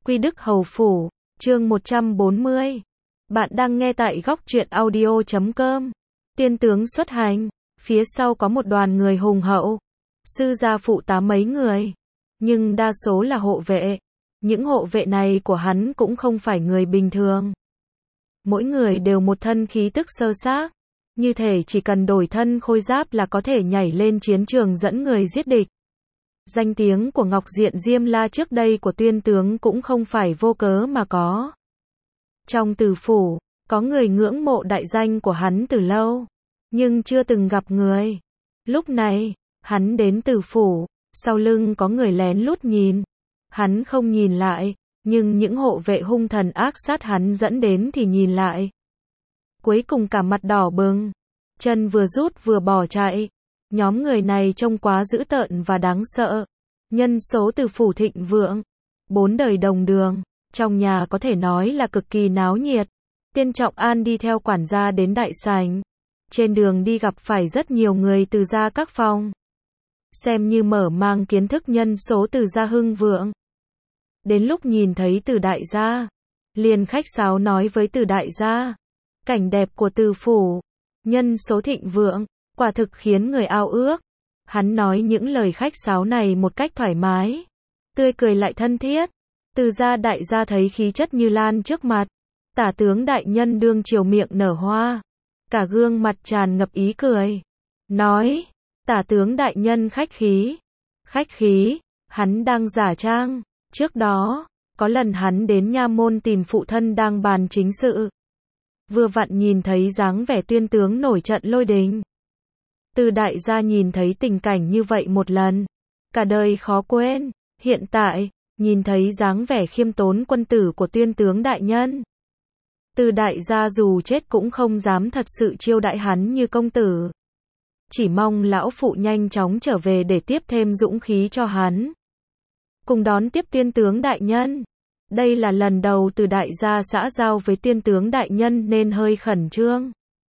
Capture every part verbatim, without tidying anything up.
Quy Đức Hầu Phủ, chương một trăm bốn mươi. Bạn đang nghe tại góc truyện audio chấm com. Tiên tướng xuất hành, phía sau có một đoàn người hùng hậu. Sư gia phụ tá mấy người, nhưng đa số là hộ vệ. Những hộ vệ này của hắn cũng không phải người bình thường. Mỗi người đều một thân khí tức sơ xác, như thể chỉ cần đổi thân khôi giáp là có thể nhảy lên chiến trường dẫn người giết địch. Danh tiếng của Ngọc Diện Diêm La trước đây của Tuyên tướng cũng không phải vô cớ mà có. Trong Từ phủ, có người ngưỡng mộ đại danh của hắn từ lâu, nhưng chưa từng gặp người. Lúc này, hắn đến Từ phủ, sau lưng có người lén lút nhìn. Hắn không nhìn lại, nhưng những hộ vệ hung thần ác sát hắn dẫn đến thì nhìn lại. Cuối cùng cả mặt đỏ bừng, chân vừa rút vừa bỏ chạy. Nhóm người này trông quá dữ tợn và đáng sợ. Nhân số Từ phủ thịnh vượng, bốn đời đồng đường, trong nhà có thể nói là cực kỳ náo nhiệt. Tiên Trọng An đi theo quản gia đến đại sảnh. Trên đường đi gặp phải rất nhiều người từ gia các phòng. Xem như mở mang kiến thức nhân số Từ gia hưng vượng. Đến lúc nhìn thấy Từ đại gia, liền khách sáo nói với Từ đại gia, cảnh đẹp của Từ phủ, nhân số thịnh vượng, quả thực khiến người ao ước. Hắn nói những lời khách sáo này một cách thoải mái, tươi cười lại thân thiết. Từ gia đại gia thấy khí chất như lan trước mặt, tả tướng đại nhân đương chiều miệng nở hoa, cả gương mặt tràn ngập ý cười. Nói, tả tướng đại nhân khách khí. Khách khí, hắn đang giả trang. Trước đó, có lần hắn đến nha môn tìm phụ thân đang bàn chính sự. Vừa vặn nhìn thấy dáng vẻ Tuyên tướng nổi trận lôi đình. Từ đại gia nhìn thấy tình cảnh như vậy một lần, cả đời khó quên. Hiện tại, nhìn thấy dáng vẻ khiêm tốn quân tử của Tuyên tướng đại nhân, Từ đại gia dù chết cũng không dám thật sự chiêu đãi hắn như công tử. Chỉ mong lão phụ nhanh chóng trở về để tiếp thêm dũng khí cho hắn. Cùng đón tiếp Tuyên tướng đại nhân. Đây là lần đầu Từ đại gia xã giao với Tuyên tướng đại nhân nên hơi khẩn trương.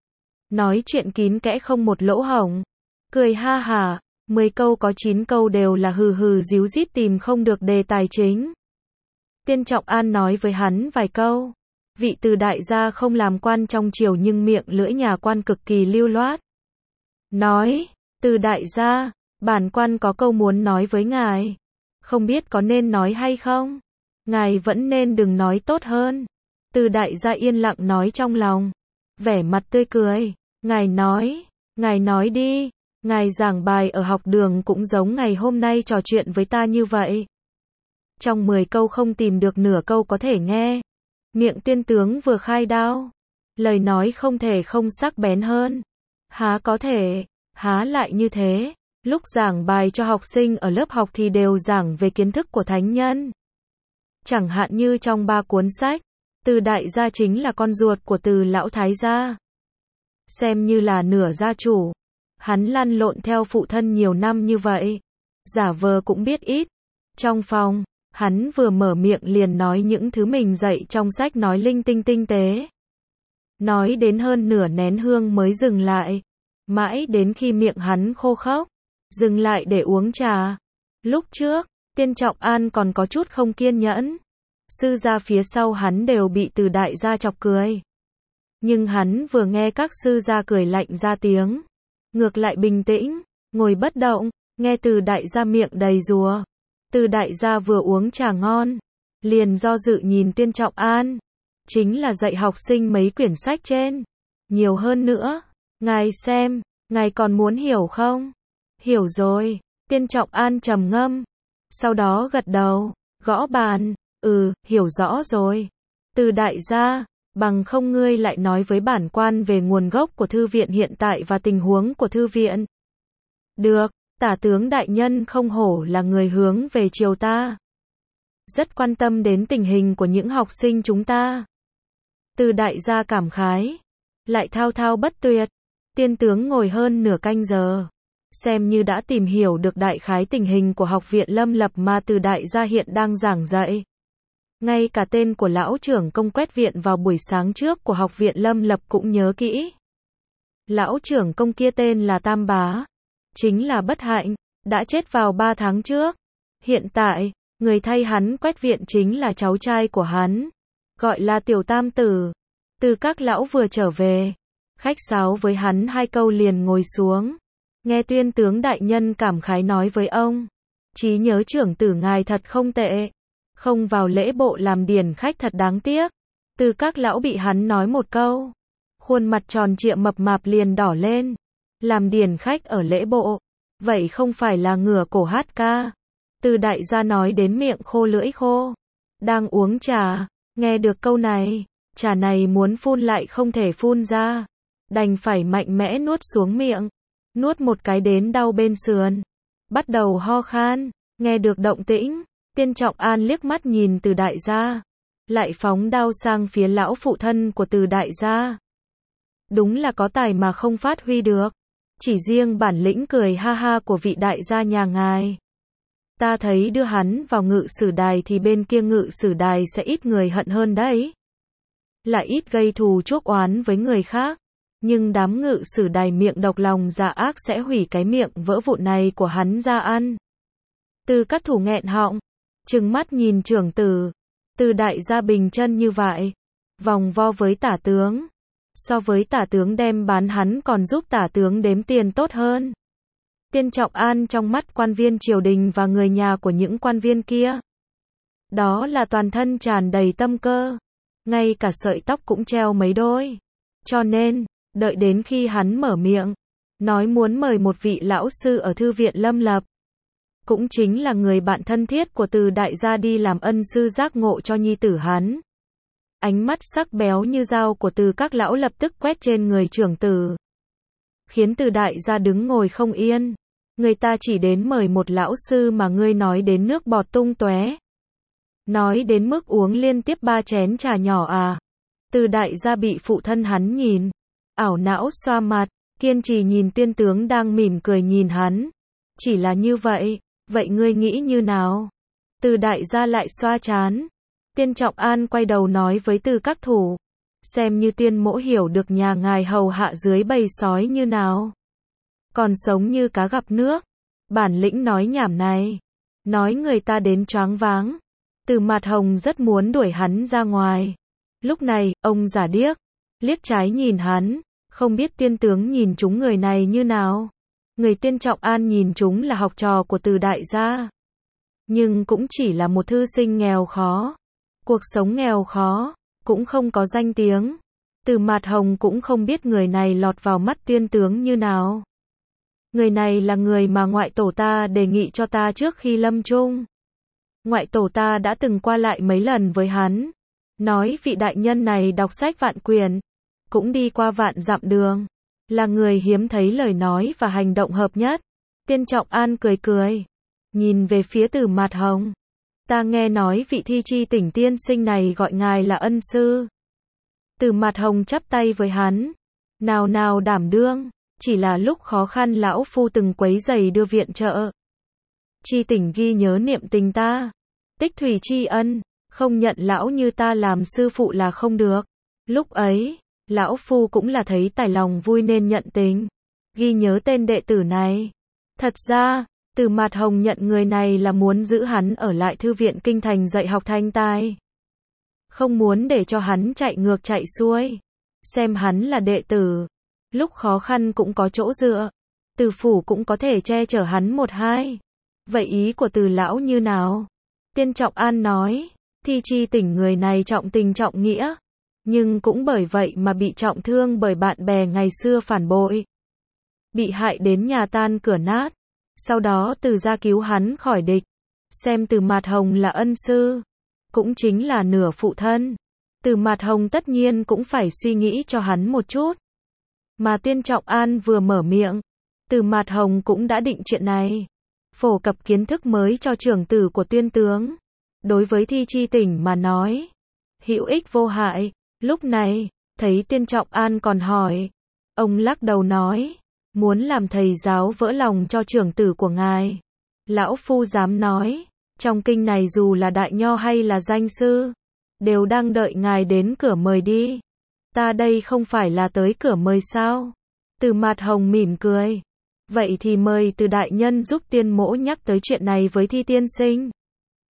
Nói chuyện kín kẽ không một lỗ hổng. Cười ha hả, mười câu có chín câu đều là hừ hừ díu dít tìm không được đề tài chính. Tiên Trọng An nói với hắn vài câu. Vị Từ đại gia không làm quan trong triều nhưng miệng lưỡi nhà quan cực kỳ lưu loát. Nói, Từ đại gia, bản quan có câu muốn nói với ngài. Không biết có nên nói hay không? Ngài vẫn nên đừng nói tốt hơn. Từ đại gia yên lặng nói trong lòng, vẻ mặt tươi cười. Ngài nói, ngài nói đi. Ngài giảng bài ở học đường cũng giống ngày hôm nay trò chuyện với ta như vậy. Trong mười câu không tìm được nửa câu có thể nghe. Miệng Tuyên tướng vừa khai đao, lời nói không thể không sắc bén hơn. Há có thể, há lại như thế. Lúc giảng bài cho học sinh ở lớp học thì đều giảng về kiến thức của thánh nhân. Chẳng hạn như trong ba cuốn sách, Từ đại gia chính là con ruột của Từ lão thái gia. Xem như là nửa gia chủ. Hắn lăn lộn theo phụ thân nhiều năm như vậy, giả vờ cũng biết ít. Trong phòng, hắn vừa mở miệng liền nói những thứ mình dạy trong sách nói linh tinh tinh tế. Nói đến hơn nửa nén hương mới dừng lại. Mãi đến khi miệng hắn khô khốc, dừng lại để uống trà. Lúc trước, Tiên Trọng An còn có chút không kiên nhẫn. Sư gia phía sau hắn đều bị Từ đại gia chọc cười. Nhưng hắn vừa nghe các sư gia cười lạnh ra tiếng, ngược lại bình tĩnh, ngồi bất động, nghe Từ đại gia miệng đầy rùa. Từ đại gia vừa uống trà ngon, liền do dự nhìn Tiên Trọng An. Chính là dạy học sinh mấy quyển sách trên. Nhiều hơn nữa, ngài xem, ngài còn muốn hiểu không? Hiểu rồi, Tiên Trọng An trầm ngâm. Sau đó gật đầu, gõ bàn, ừ, hiểu rõ rồi. Từ đại gia, bằng không ngươi lại nói với bản quan về nguồn gốc của thư viện hiện tại và tình huống của thư viện. Được, tả tướng đại nhân không hổ là người hướng về triều ta. Rất quan tâm đến tình hình của những học sinh chúng ta. Từ đại gia cảm khái, lại thao thao bất tuyệt. Tiên tướng ngồi hơn nửa canh giờ, xem như đã tìm hiểu được đại khái tình hình của học viện Lâm Lập mà Từ đại gia hiện đang giảng dạy. Ngay cả tên của lão trưởng công quét viện vào buổi sáng trước của học viện Lâm Lập cũng nhớ kỹ. Lão trưởng công kia tên là Tam Bá, chính là bất hạnh, đã chết vào ba tháng trước. Hiện tại, Người thay hắn quét viện chính là cháu trai của hắn, gọi là Tiểu Tam Tử. Từ các lão vừa trở về, khách sáo với hắn hai câu liền ngồi xuống. Nghe Tuyên tướng đại nhân cảm khái nói với ông, trí nhớ trưởng tử ngài thật không tệ, không vào lễ bộ làm điển khách thật đáng tiếc. Từ các lão bị hắn nói một câu, khuôn mặt tròn trịa mập mạp liền đỏ lên. Làm điển khách ở lễ bộ, vậy không phải là ngửa cổ hát ca. Từ đại gia nói đến miệng khô lưỡi khô, đang uống trà, nghe được câu này, trà này muốn phun lại không thể phun ra, đành phải mạnh mẽ nuốt xuống miệng, nuốt một cái đến đau bên sườn, bắt đầu ho khan. Nghe được động tĩnh, Tiên Trọng An liếc mắt nhìn Từ đại gia, lại phóng đao sang phía lão phụ thân của Từ đại gia. Đúng là có tài mà không phát huy được, chỉ riêng bản lĩnh cười ha ha của vị đại gia nhà ngài. Ta thấy đưa hắn vào ngự sử đài thì bên kia ngự sử đài sẽ ít người hận hơn đấy. Lại ít gây thù chuốc oán với người khác. Nhưng đám ngự sử đài miệng độc lòng dạ ác sẽ hủy cái miệng vỡ vụn này của hắn ra ăn. Từ Cát Thủ nghẹn họng, trừng mắt nhìn trưởng tử. Từ đại gia bình chân như vậy, vòng vo với tả tướng. So với tả tướng đem bán hắn còn giúp tả tướng đếm tiền tốt hơn. Tiên Trọng An trong mắt quan viên triều đình và người nhà của những quan viên kia, đó là toàn thân tràn đầy tâm cơ, ngay cả sợi tóc cũng treo mấy đôi. Cho nên, đợi đến khi hắn mở miệng, nói muốn mời một vị lão sư ở thư viện Lâm Lập, cũng chính là người bạn thân thiết của Từ đại gia đi làm ân sư giác ngộ cho nhi tử hắn. Ánh mắt sắc béo như dao của Từ các lão lập tức quét trên người trưởng tử, khiến Từ đại gia đứng ngồi không yên. Người ta chỉ đến mời một lão sư mà ngươi nói đến nước bọt tung tóe, nói đến mức uống liên tiếp ba chén trà nhỏ à? Từ đại gia bị phụ thân hắn nhìn, ảo não xoa mặt, kiên trì nhìn Tiên tướng đang mỉm cười nhìn hắn. Chỉ là như vậy, vậy ngươi nghĩ như nào? Từ đại gia lại xoa trán. Tiên Trọng An quay đầu nói với Từ Các Thủ, xem như Tiên mỗ hiểu được nhà ngài hầu hạ dưới bầy sói như nào, còn sống như cá gặp nước. Bản lĩnh nói nhảm này, nói người ta đến choáng váng. Từ Mạt Hồng rất muốn đuổi hắn ra ngoài. Lúc này, ông giả điếc, liếc trái nhìn hắn, không biết Tiên tướng nhìn chúng người này như nào. Người Tiên Trọng An nhìn chúng là học trò của Từ đại gia, nhưng cũng chỉ là một thư sinh nghèo khó, cuộc sống nghèo khó, cũng không có danh tiếng. Từ Mạt Hồng cũng không biết người này lọt vào mắt Tiên tướng như nào. Người này là người mà ngoại tổ ta đề nghị cho ta trước khi lâm chung. Ngoại tổ ta đã từng qua lại mấy lần với hắn, nói vị đại nhân này đọc sách vạn quyển, cũng đi qua vạn dặm đường, là người hiếm thấy lời nói và hành động hợp nhất. Tiên Trọng An cười cười, nhìn về phía Từ Mạt Hồng. Ta nghe nói vị Thi Chi Tỉnh tiên sinh này gọi ngài là ân sư. Từ Mạt Hồng chắp tay với hắn, nào nào đảm đương, chỉ là lúc khó khăn lão phu từng quấy giày đưa viện trợ. Chi Tỉnh ghi nhớ niệm tình ta, tích thủy tri ân, không nhận lão như ta làm sư phụ là không được. Lúc ấy, lão phu cũng là thấy tài lòng vui nên nhận tình, ghi nhớ tên đệ tử này. Thật ra, Từ Mạt Hồng nhận người này là muốn giữ hắn ở lại thư viện kinh thành dạy học thanh tài, không muốn để cho hắn chạy ngược chạy xuôi, xem hắn là đệ tử, lúc khó khăn cũng có chỗ dựa, Từ phủ cũng có thể che chở hắn một hai. Vậy ý của Từ lão như nào? Tiên Trọng An nói, Thi Chi Tỉnh người này trọng tình trọng nghĩa, nhưng cũng bởi vậy mà bị trọng thương bởi bạn bè ngày xưa phản bội, bị hại đến nhà tan cửa nát. Sau đó Từ gia cứu hắn khỏi địch, xem Từ Mạt Hồng là ân sư, cũng chính là nửa phụ thân. Từ Mạt Hồng tất nhiên cũng phải suy nghĩ cho hắn một chút. Mà Tiên Trọng An vừa mở miệng, Từ Mạt Hồng cũng đã định chuyện này, phổ cập kiến thức mới cho trưởng tử của Tuyên tướng. Đối với Thi Chi Tỉnh mà nói, hữu ích vô hại. Lúc này, thấy Tiên Trọng An còn hỏi, ông lắc đầu nói, muốn làm thầy giáo vỡ lòng cho trưởng tử của ngài. Lão phu dám nói, trong kinh này dù là đại nho hay là danh sư, đều đang đợi ngài đến cửa mời đi. Ta đây không phải là tới cửa mời sao? Từ Mạt Hồng mỉm cười. Vậy thì mời Từ đại nhân giúp Tiên mỗ nhắc tới chuyện này với Thi tiên sinh.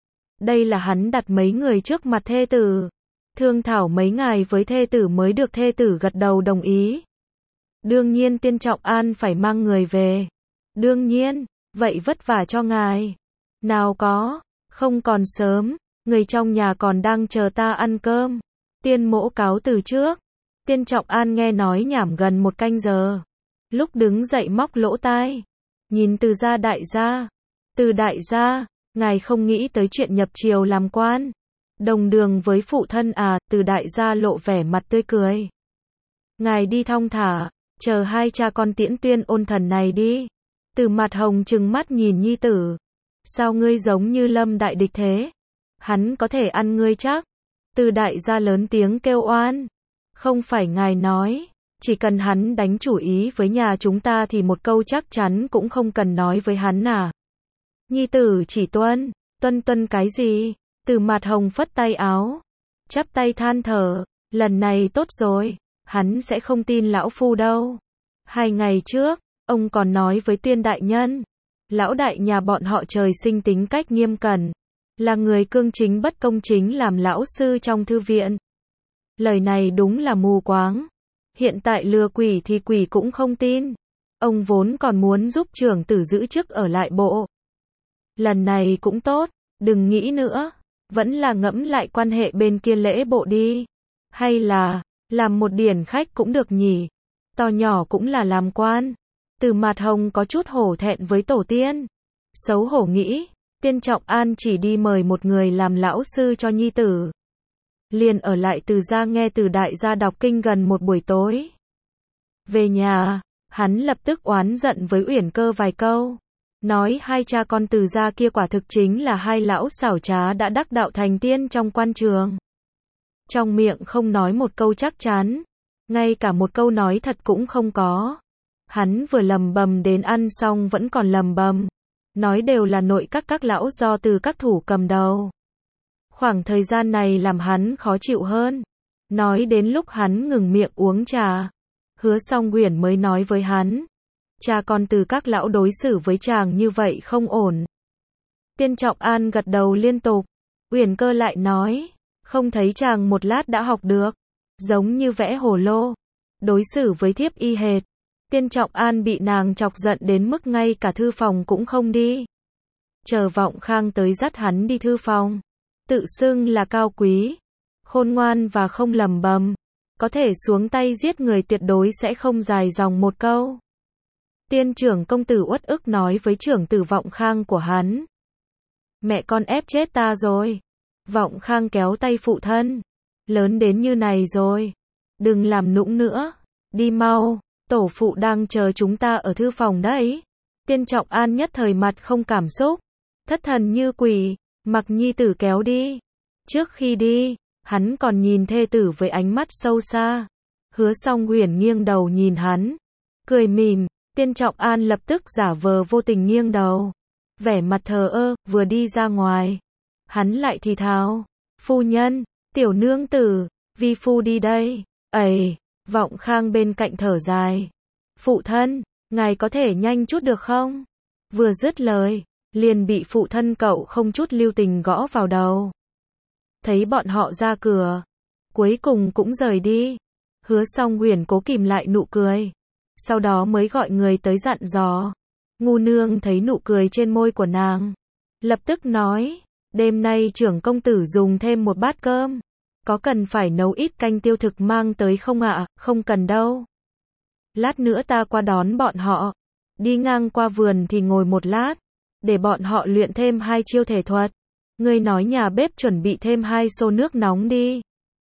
Đây là hắn đặt mấy người trước mặt thê tử. Thương thảo mấy ngày với thê tử mới được thê tử gật đầu đồng ý. Đương nhiên Tiên Trọng An phải mang người về. Đương nhiên, vậy vất vả cho ngài. Nào có, không còn sớm, người trong nhà còn đang chờ ta ăn cơm. Tiên mỗ cáo từ trước. Tiên Trọng An nghe nói nhảm gần một canh giờ. Lúc đứng dậy móc lỗ tai. Nhìn Từ gia đại gia. Từ đại gia, ngài không nghĩ tới chuyện nhập triều làm quan. Đồng đường với phụ thân à, Từ đại gia lộ vẻ mặt tươi cười. Ngài đi thong thả, chờ hai cha con tiễn Tuyên Ôn Thần này đi. Từ Mặt hồng trừng mắt nhìn nhi tử. Sao ngươi giống như Lâm đại địch thế? Hắn có thể ăn ngươi chắc? Từ đại gia lớn tiếng kêu oan. Không phải ngài nói, chỉ cần hắn đánh chủ ý với nhà chúng ta thì một câu chắc chắn cũng không cần nói với hắn à? Nhi tử chỉ tuân, tuân tuân cái gì? Từ Mặt hồng phất tay áo, chắp tay than thở, lần này tốt rồi, hắn sẽ không tin lão phu đâu. Hai ngày trước, ông còn nói với Tuyên đại nhân, lão đại nhà bọn họ trời sinh tính cách nghiêm cẩn, là người cương chính bất công chính làm lão sư trong thư viện. Lời này đúng là mù quáng. Hiện tại lừa quỷ thì quỷ cũng không tin. Ông vốn còn muốn giúp trưởng tử giữ chức ở lại bộ. Lần này cũng tốt, đừng nghĩ nữa, vẫn là ngẫm lại quan hệ bên kia lễ bộ đi. Hay là, làm một điển khách cũng được nhỉ, to nhỏ cũng là làm quan. Từ Mặt hồng có chút hổ thẹn với tổ tiên. Xấu hổ nghĩ, Tiên Trọng An chỉ đi mời một người làm lão sư cho nhi tử. Liền ở lại Từ gia nghe Từ đại gia đọc kinh gần một buổi tối. Về nhà, hắn lập tức oán giận với Uyển Cơ vài câu. Nói hai cha con Từ gia kia quả thực chính là hai lão xảo trá đã đắc đạo thành tiên trong quan trường. Trong miệng không nói một câu chắc chắn, ngay cả một câu nói thật cũng không có. Hắn vừa lầm bầm đến ăn xong vẫn còn lầm bầm, nói đều là nội các các lão do Từ các thủ cầm đầu. Khoảng thời gian này làm hắn khó chịu hơn. Nói đến lúc hắn ngừng miệng uống trà, Hứa Song Uyển mới nói với hắn, cha con Từ các lão đối xử với chàng như vậy không ổn. Tiên Trọng An gật đầu liên tục. Uyển Cơ lại nói, không thấy chàng một lát đã học được, giống như vẽ hồ lô, đối xử với thiếp y hệt. Tiên Trọng An bị nàng chọc giận đến mức ngay cả thư phòng cũng không đi. Chờ Vọng Khang tới dắt hắn đi thư phòng. Tự xưng là cao quý, khôn ngoan và không lầm bầm, có thể xuống tay giết người tuyệt đối sẽ không dài dòng một câu. Tiên trưởng công tử uất ức nói với trưởng tử Vọng Khang của hắn. Mẹ con ép chết ta rồi. Vọng Khang kéo tay phụ thân. Lớn đến như này rồi, đừng làm nũng nữa, đi mau, tổ phụ đang chờ chúng ta ở thư phòng đấy. Tiên Trọng An nhất thời mặt không cảm xúc, thất thần như quỷ, mặc nhi tử kéo đi. Trước khi đi, hắn còn nhìn thê tử với ánh mắt sâu xa. Hứa Song Uyển nghiêng đầu nhìn hắn, cười mỉm. Tiên Trọng An lập tức giả vờ vô tình nghiêng đầu, vẻ mặt thờ ơ. Vừa đi ra ngoài, hắn lại thì thào, phu nhân, tiểu nương tử, vi phu đi đây. Ầy, Vọng Khang bên cạnh thở dài, phụ thân, ngài có thể nhanh chút được không? Vừa dứt lời, liền bị phụ thân cậu không chút lưu tình gõ vào đầu. Thấy bọn họ ra cửa, cuối cùng cũng rời đi. Hứa Song Uyển cố kìm lại nụ cười, sau đó mới gọi người tới dặn dò. Ngu nương thấy nụ cười trên môi của nàng, lập tức nói, đêm nay trưởng công tử dùng thêm một bát cơm, có cần phải nấu ít canh tiêu thực mang tới không ạ? Không cần đâu. Lát nữa ta qua đón bọn họ, đi ngang qua vườn thì ngồi một lát, để bọn họ luyện thêm hai chiêu thể thuật. Ngươi nói nhà bếp chuẩn bị thêm hai xô nước nóng đi.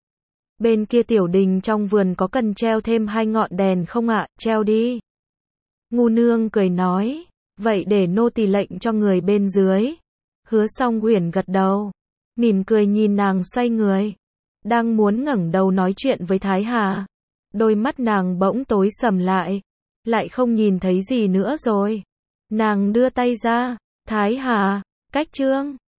Bên kia tiểu đình trong vườn có cần treo thêm hai ngọn đèn không ạ? Treo đi. Ngu nương cười nói, vậy để nô tỳ lệnh cho người bên dưới. Hứa Song Uyển gật đầu, mỉm cười nhìn nàng xoay người, đang muốn ngẩng đầu nói chuyện với Thái Hà, đôi mắt nàng bỗng tối sầm lại, lại không nhìn thấy gì nữa rồi. Nàng đưa tay ra, Thái Hà, cách trương.